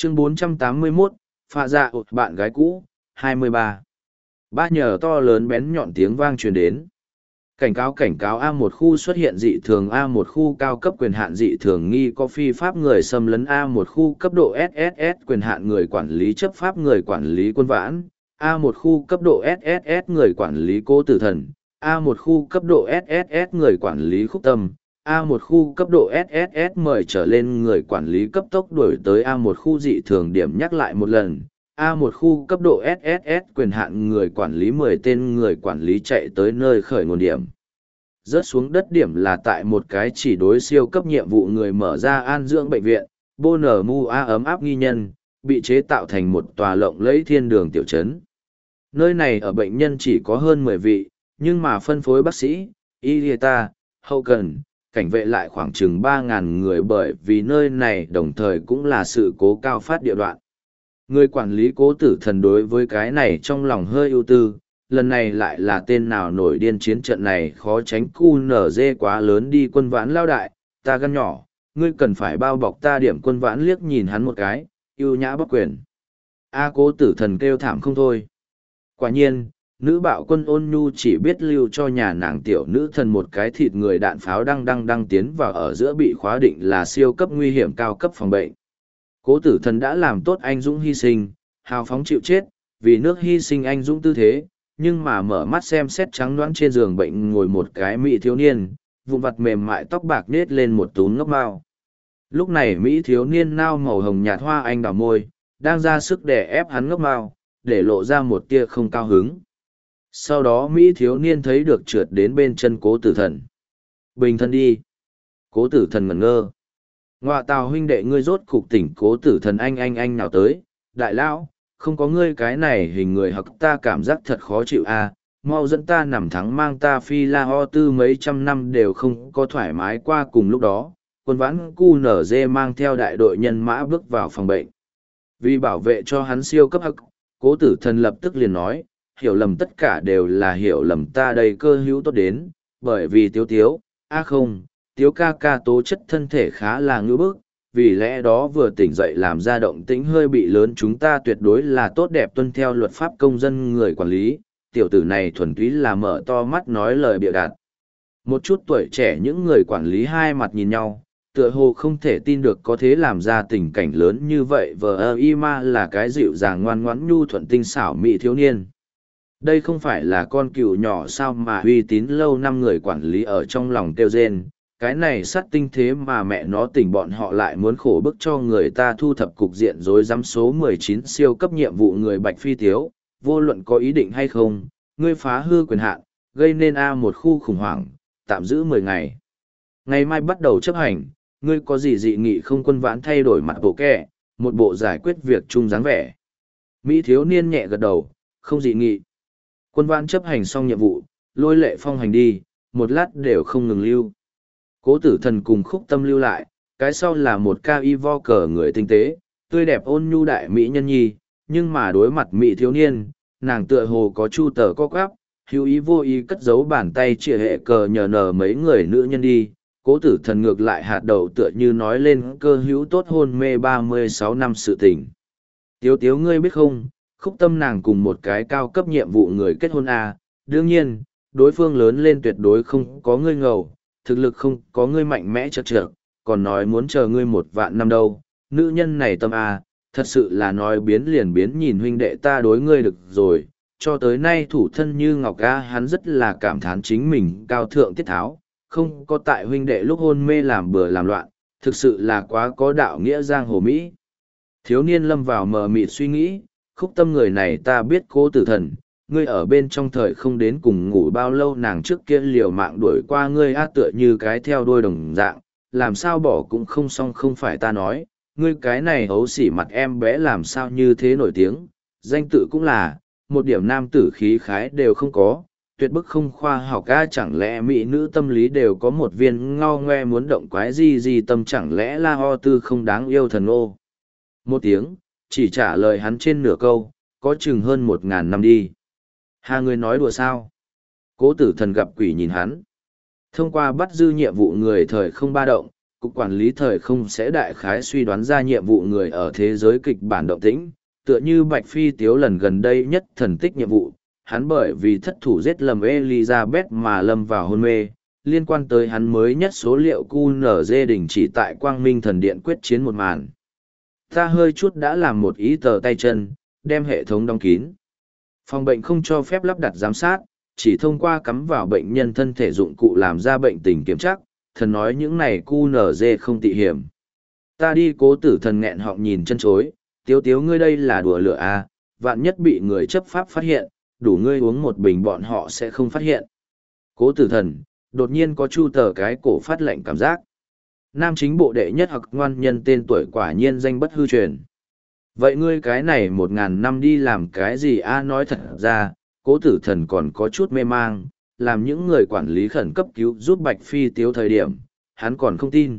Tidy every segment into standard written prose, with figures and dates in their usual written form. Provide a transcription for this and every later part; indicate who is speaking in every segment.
Speaker 1: Chương 481, Phạ Dạ ụt bạn gái cũ, 23. Ba nhờ to lớn bén nhọn tiếng vang truyền đến. Cảnh cáo A1 khu xuất hiện dị thường, A1 khu cao cấp quyền hạn dị thường nghi có phi pháp người xâm lấn, A1 khu cấp độ SSS quyền hạn người quản lý chấp pháp người quản lý quân vãn, A1 khu cấp độ SSS người quản lý cố tử thần, A1 khu cấp độ SSS người quản lý khúc tâm, A1 khu cấp độ SSS mời trở lên người quản lý cấp tốc đuổi tới A1 khu dị thường điểm nhắc lại một lần. A1 khu cấp độ SSS quyền hạn người quản lý 10 tên người quản lý chạy tới nơi khởi nguồn điểm. Rớt xuống đất điểm là tại một cái chỉ đối siêu cấp nhiệm vụ người mở ra an dưỡng bệnh viện, Bonner Mu A ấm áp nghi nhân, bị chế tạo thành một tòa lộng lẫy thiên đường tiểu trấn. Nơi này ở bệnh nhân chỉ có hơn 10 vị, nhưng mà phân phối bác sĩ, y tá, hậu cần, cảnh vệ lại khoảng chừng 3.000 người, bởi vì nơi này đồng thời cũng là sự cố cao phát địa đoạn. Người quản lý cố tử thần đối với cái này trong lòng hơi ưu tư, lần này lại là tên nào nổi điên, chiến trận này khó tránh QNZ quá lớn đi. Quân vãn lao đại, ta gan nhỏ, ngươi cần phải bao bọc ta. Điểm quân vãn liếc nhìn hắn một cái, ưu nhã bóc quyền. Cố tử thần kêu thảm không thôi. Quả nhiên, nữ bạo quân Ôn Nhu chỉ biết lưu cho nhà nàng tiểu nữ thần một cái thịt người, đạn pháo đang tiến vào ở giữa bị khóa định là siêu cấp nguy hiểm cao cấp phòng bệnh. Cố tử thần đã làm tốt anh dũng hy sinh, hào phóng chịu chết, vì nước hy sinh anh dũng tư thế, nhưng mà mở mắt xem xét trắng đoán trên giường bệnh ngồi một cái mỹ thiếu niên, vụn vặt mềm mại tóc bạc nết lên một túm ngốc mao. Lúc này mỹ thiếu niên nao màu hồng nhạt hoa anh đào môi, đang ra sức đè ép hắn ngốc mao, để lộ ra một tia không cao hứng. Sau đó mỹ thiếu niên thấy được trượt đến bên chân cố tử thần. Bình thân đi. Cố tử thần ngẩn ngơ. Ngoạ tào huynh đệ, ngươi rốt cục tỉnh. Cố tử thần anh nào tới. Đại lão, không có ngươi cái này hình người hặc ta cảm giác thật khó chịu à. Mau dẫn ta nằm thắng mang ta phi la ho tư, mấy trăm năm đều không có thoải mái qua. Cùng lúc đó, quân vãn QNZ mang theo đại đội nhân mã bước vào phòng bệnh. Vì bảo vệ cho hắn siêu cấp hặc, cố tử thần lập tức liền nói, hiểu lầm, tất cả đều là hiểu lầm, ta đây cơ hữu tốt đến, bởi vì tiếu, không, tiếu ca ca tố chất thân thể khá là ngưỡng bức, vì lẽ đó vừa tỉnh dậy làm ra động tĩnh hơi bị lớn, chúng ta tuyệt đối là tốt đẹp tuân theo luật pháp công dân người quản lý, tiểu tử này thuần túy là mở to mắt nói lời bịa đặt. Một chút tuổi trẻ những người quản lý hai mặt nhìn nhau, tựa hồ không thể tin được có thế làm ra tình cảnh lớn như vậy. Vờ ma là cái dịu dàng ngoan ngoãn nhu thuận tinh xảo mỹ thiếu niên. Đây không phải là con cừu nhỏ sao mà uy tín lâu năm người quản lý ở trong lòng kêu rên, cái này sát tinh thế mà mẹ nó tỉnh, bọn họ lại muốn khổ bức cho người ta thu thập cục diện rối rắm. Số 19 siêu cấp nhiệm vụ người Bạch Phi Tiếu, vô luận có ý định hay không, ngươi phá hư quyền hạn, gây nên một khu khủng hoảng, tạm giữ 10 ngày. Ngày mai bắt đầu chấp hành, ngươi có gì dị nghị không? Quân vãn thay đổi mặt bộ kẹ, một bộ giải quyết việc chung dáng vẻ. Mỹ thiếu niên nhẹ gật đầu, không dị nghị. Quân vãn chấp hành xong nhiệm vụ, lôi lệ phong hành đi, một lát đều không ngừng lưu. Cố tử thần cùng khúc tâm lưu lại, cái sau là một ca y vo cờ người tinh tế, tươi đẹp ôn nhu đại mỹ nhân nhi, nhưng mà đối mặt mỹ thiếu niên, nàng tựa hồ có chu tờ co quắp, hữu ý vô ý cất giấu bàn tay chĩa hệ cờ nhờ nở mấy người nữ nhân đi. Cố tử thần ngược lại hạt đầu tựa như nói lên cơ hữu tốt hôn mê 36 năm sự tình. Tiếu ngươi biết không, khúc tâm nàng cùng một cái cao cấp nhiệm vụ người kết hôn à, đương nhiên, đối phương lớn lên tuyệt đối không có ngươi ngầu, thực lực không có ngươi mạnh mẽ chật trượt, còn nói muốn chờ ngươi 1 vạn năm đâu. Nữ nhân này tâm à, thật sự là nói biến liền biến. Nhìn huynh đệ ta đối ngươi được rồi, cho tới nay thủ thân như ngọc a. Hắn rất là cảm thán chính mình cao thượng tiết tháo, không có tại huynh đệ lúc hôn mê làm bừa làm loạn, thực sự là quá có đạo nghĩa giang hồ Mỹ. Thiếu niên lâm vào mờ mịt suy nghĩ, khúc tâm người này ta biết. Cố tử thần, ngươi ở bên trong thời không đến cùng ngủ bao lâu? Nàng trước kia liều mạng đuổi qua ngươi tựa như cái theo đuôi đồng dạng, làm sao bỏ cũng không xong. Không phải ta nói, ngươi cái này hấu xỉ mặt em bé làm sao như thế nổi tiếng, danh tự cũng là, một điểm nam tử khí khái đều không có, tuyệt bức không khoa học chẳng lẽ mỹ nữ tâm lý đều có một viên ngao ngoe muốn động quái gì tâm? Chẳng lẽ la ho tư không đáng yêu thần ô? Một tiếng, chỉ trả lời hắn trên nửa câu, có chừng hơn 1000 năm đi. Ngươi nói đùa sao? Cố tử thần gặp quỷ nhìn hắn. Thông qua bắt dư nhiệm vụ người thời không ba động, Cục Quản lý Thời không sẽ đại khái suy đoán ra nhiệm vụ người ở thế giới kịch bản động tĩnh, tựa như Bạch Phi Tiếu lần gần đây nhất thần tích nhiệm vụ, hắn bởi vì thất thủ giết lầm Elizabeth mà lâm vào hôn mê, liên quan tới hắn mới nhất số liệu QNZ đình chỉ tại Quang Minh Thần Điện quyết chiến một màn. Ta hơi chút đã làm một ý tờ tay chân, đem hệ thống đóng kín. Phòng bệnh không cho phép lắp đặt giám sát, chỉ thông qua cắm vào bệnh nhân thân thể dụng cụ làm ra bệnh tình kiểm tra, thần nói những này QNZ không tị hiểm. Ta đi Cố Tử Thần nghẹn họng nhìn chân chối, Tiếu Tiếu ngươi đây là đùa lửa à, vạn nhất bị người chấp pháp phát hiện, đủ ngươi uống một bình bọn họ sẽ không phát hiện. Cố Tử Thần, đột nhiên có chu tờ cái cổ phát lạnh cảm giác. Nam chính bộ đệ nhất hoặc ngoan nhân tên tuổi quả nhiên danh bất hư truyền. Vậy ngươi cái này 1000 năm đi làm cái gì a? Nói thật ra, Cố Tử Thần còn có chút mê mang, làm những người quản lý khẩn cấp cứu giúp Bạch Phi Tiếu thời điểm, hắn còn không tin.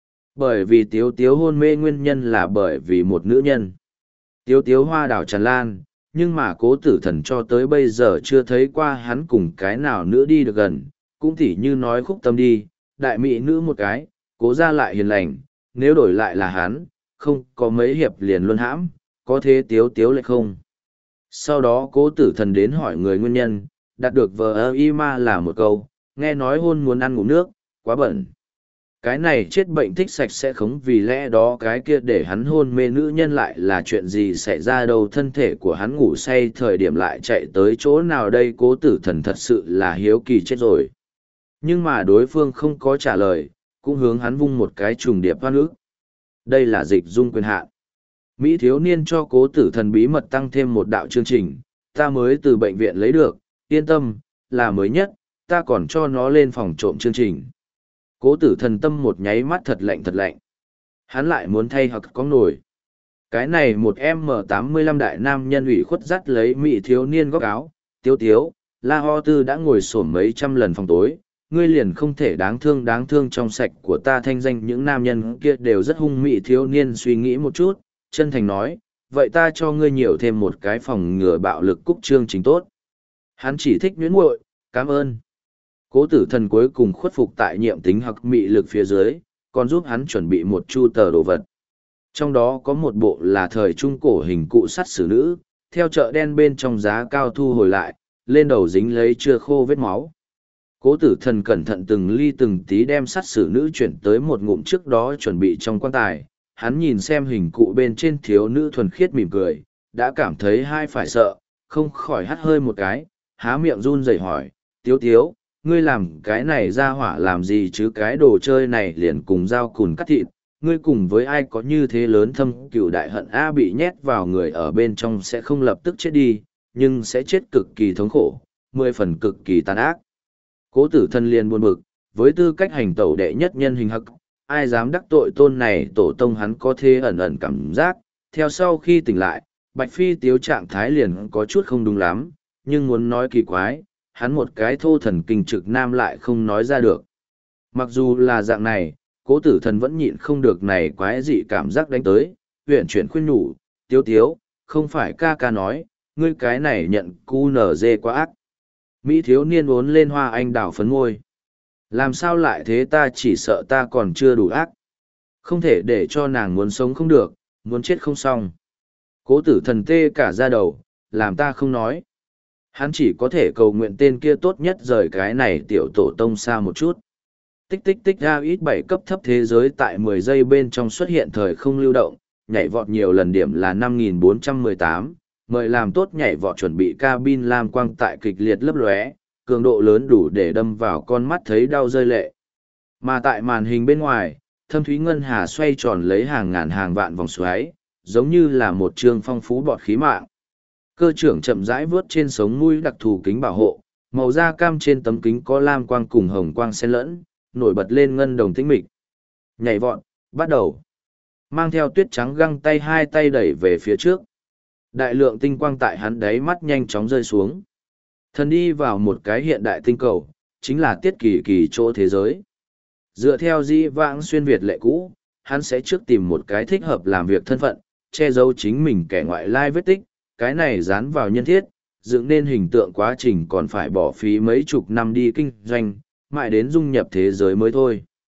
Speaker 1: Bởi vì Tiếu Tiếu hôn mê nguyên nhân là bởi vì một nữ nhân. Tiếu Tiếu hoa đào tràn lan, nhưng mà Cố Tử Thần cho tới bây giờ chưa thấy qua hắn cùng cái nào nữa đi được gần, cũng tỉ như nói khúc tâm đi, đại mỹ nữ một cái, Cố ra lại hiền lành, nếu đổi lại là hắn, không có mấy hiệp liền luôn hãm, có thế Tiếu Tiếu lại không. Sau đó Cố Tử Thần đến hỏi người nguyên nhân, đạt được vờ y ma là một câu, nghe nói hôn muốn ăn ngủ nước, quá bẩn. Cái này chết bệnh thích sạch sẽ không, vì lẽ đó cái kia để hắn hôn mê nữ nhân lại là chuyện gì xảy ra đâu, thân thể của hắn ngủ say thời điểm lại chạy tới chỗ nào đây. Cố Tử Thần thật sự là hiếu kỳ chết rồi. Nhưng mà đối phương không có trả lời, cũng hướng hắn vung một cái trùng điệp hoa nước. Đây là dịch dung quyền hạn. Mỹ thiếu niên cho Cố Tử Thần bí mật tăng thêm một đạo chương trình, ta mới từ bệnh viện lấy được, yên tâm, là mới nhất, ta còn cho nó lên phòng trộm chương trình. Cố Tử Thần tâm một nháy mắt thật lạnh thật lạnh. Hắn lại muốn thay hoặc có nổi. Cái này một M85 đại nam nhân ủy khuất dắt lấy Mỹ thiếu niên góc áo, Tiếu Tiếu, La Ho Tư đã ngồi xổm mấy trăm lần phòng tối, ngươi liền không thể đáng thương trong sạch của ta thanh danh, những nam nhân kia đều rất hung. Mỹ thiếu niên suy nghĩ một chút, chân thành nói, vậy ta cho ngươi nhiều thêm một cái phòng ngừa bạo lực cúc chương trình tốt. Hắn chỉ thích nhuyễn muội, cảm ơn. Cố Tử Thần cuối cùng khuất phục tại nhiệm tính hoặc mị lực phía dưới, còn giúp hắn chuẩn bị một chu tờ đồ vật. Trong đó có một bộ là thời trung cổ hình cụ sắt xử nữ, theo chợ đen bên trong giá cao thu hồi lại, lên đầu dính lấy chưa khô vết máu. Cố Tử Thần cẩn thận từng ly từng tí đem sắt xử nữ chuyển tới một ngụm trước đó chuẩn bị trong quan tài. Hắn nhìn xem hình cụ bên trên thiếu nữ thuần khiết mỉm cười, đã cảm thấy hai phải sợ, không khỏi hắt hơi một cái, há miệng run rẩy hỏi, Tiếu Tiếu, ngươi làm cái này ra hỏa làm gì chứ? Cái đồ chơi này liền cùng dao cùn cắt thịt, ngươi cùng với ai có như thế lớn thâm cừu đại hận a? Bị nhét vào người ở bên trong sẽ không lập tức chết đi, nhưng sẽ chết cực kỳ thống khổ, 10 phần cực kỳ tàn ác. Cố Tử Thần liền buồn bực, với tư cách hành tẩu đệ nhất nhân hình hắc, ai dám đắc tội tôn này tổ tông, hắn có thế ẩn ẩn cảm giác. Theo sau khi tỉnh lại, Bạch Phi Tiếu trạng thái liền có chút không đúng lắm, nhưng muốn nói kỳ quái, hắn một cái thô thần kinh trực nam lại không nói ra được. Mặc dù là dạng này, Cố Tử Thần vẫn nhịn không được này quái dị cảm giác đánh tới, huyện chuyển khuyên nhủ, Tiếu Tiếu, không phải ca ca nói, ngươi cái này nhận QNZ quá ác. Mỹ thiếu niên uốn lên hoa anh đào phấn môi. Làm sao lại thế, ta chỉ sợ ta còn chưa đủ ác. Không thể để cho nàng muốn sống không được, muốn chết không xong. Cố Tử Thần tê cả da đầu, làm ta không nói. Hắn chỉ có thể cầu nguyện tên kia tốt nhất rời cái này tiểu tổ tông xa một chút. Tích tích tích ra ít 7 cấp thấp thế giới tại 10 giây bên trong xuất hiện thời không lưu động, nhảy vọt nhiều lần điểm là 5418, mời làm tốt nhảy vọt chuẩn bị cabin lam quang tại kịch liệt lấp lóe, cường độ lớn đủ để đâm vào con mắt thấy đau rơi lệ. Mà tại màn hình bên ngoài, thâm thúy ngân hà xoay tròn lấy hàng ngàn hàng vạn vòng xoáy, giống như là một trường phong phú bọt khí mạng. Cơ trưởng chậm rãi vướt trên sống mũi đặc thù kính bảo hộ, màu da cam trên tấm kính có lam quang cùng hồng quang xen lẫn, nổi bật lên ngân đồng tĩnh mịch. Nhảy vọt, bắt đầu. Mang theo tuyết trắng găng tay, hai tay đẩy về phía trước. Đại lượng tinh quang tại hắn đáy mắt nhanh chóng rơi xuống. Thần đi vào một cái hiện đại tinh cầu, chính là Tiết Kỳ Kỳ chỗ thế giới. Dựa theo dĩ vãng xuyên Việt lệ cũ, hắn sẽ trước tìm một cái thích hợp làm việc thân phận, che giấu chính mình kẻ ngoại lai vết tích, cái này dán vào nhân thiết, dựng nên hình tượng quá trình còn phải bỏ phí mấy chục năm đi kinh doanh, mãi đến dung nhập thế giới mới thôi.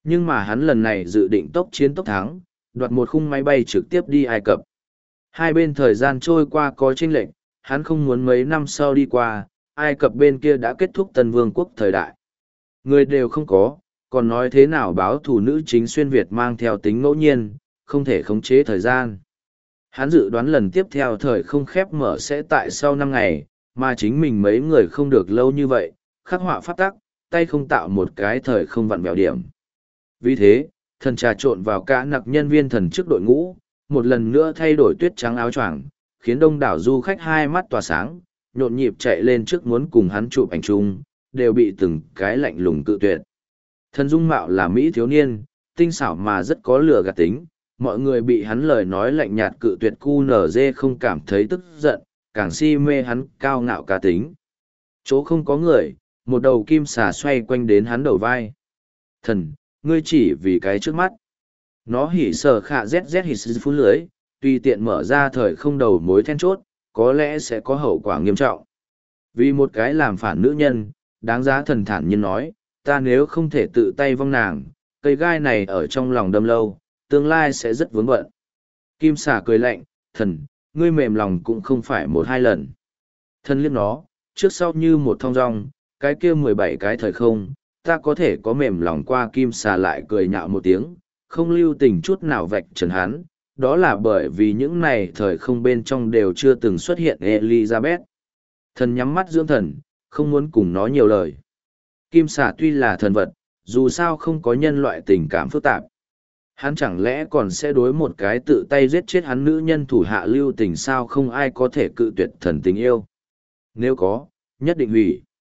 Speaker 1: Nhưng mà hắn lần này dự định tốc chiến tốc thắng, đoạt một khung máy bay trực tiếp đi Ai Cập. Hai bên thời gian trôi qua có chênh lệch, hắn không muốn mấy năm sau đi qua, Ai Cập bên kia đã kết thúc Tân Vương quốc thời đại. Người đều không có, còn nói thế nào báo thủ nữ chính xuyên Việt mang theo tính ngẫu nhiên, không thể khống chế thời gian. Hắn dự đoán lần tiếp theo thời không khép mở sẽ tại sau 5 ngày, mà chính mình mấy người không được lâu như vậy, khắc họa pháp tắc, tay không tạo một cái thời không vặn vẹo điểm. Vì thế, thần trà trộn vào cả nặc nhân viên thần trước đội ngũ, một lần nữa thay đổi tuyết trắng áo choàng, khiến đông đảo du khách hai mắt tỏa sáng, nhộn nhịp chạy lên trước muốn cùng hắn chụp ảnh chung, đều bị từng cái lạnh lùng cự tuyệt. Thần dung mạo là Mỹ thiếu niên, tinh xảo mà rất có lửa gạt tính, mọi người bị hắn lời nói lạnh nhạt cự tuyệt QNZ không cảm thấy tức giận, càng si mê hắn cao ngạo cá tính. Chỗ không có người, một đầu kim xà xoay quanh đến hắn đầu vai. Thần, ngươi chỉ vì cái trước mắt. Nó hỉ sờ khạ ZZ hỉ sư phú lưới, tùy tiện mở ra thời không đầu mối then chốt, có lẽ sẽ có hậu quả nghiêm trọng. Vì một cái làm phản nữ nhân, đáng giá thần thản nhiên nói, ta nếu không thể tự tay vong nàng, cây gai này ở trong lòng đâm lâu, tương lai sẽ rất vướng bận. Kim xà cười lạnh, thần, ngươi mềm lòng cũng không phải một hai lần. Thần liếc nó, trước sau như một thong dong, cái kia 17 cái thời không, ta có thể có mềm lòng qua. Kim xà lại cười nhạo một tiếng, không lưu tình chút nào vạch trần hắn, đó là bởi vì những này thời không bên trong đều chưa từng xuất hiện Elizabeth. Thần nhắm mắt dưỡng thần, không muốn cùng nó nhiều lời. Kim xà tuy là thần vật, dù sao không có nhân loại tình cảm phức tạp. Hắn chẳng lẽ còn sẽ đối một cái tự tay giết chết hắn nữ nhân thủ hạ lưu tình sao? Không ai có thể cự tuyệt thần tình yêu. Nếu có, nhất định hủy.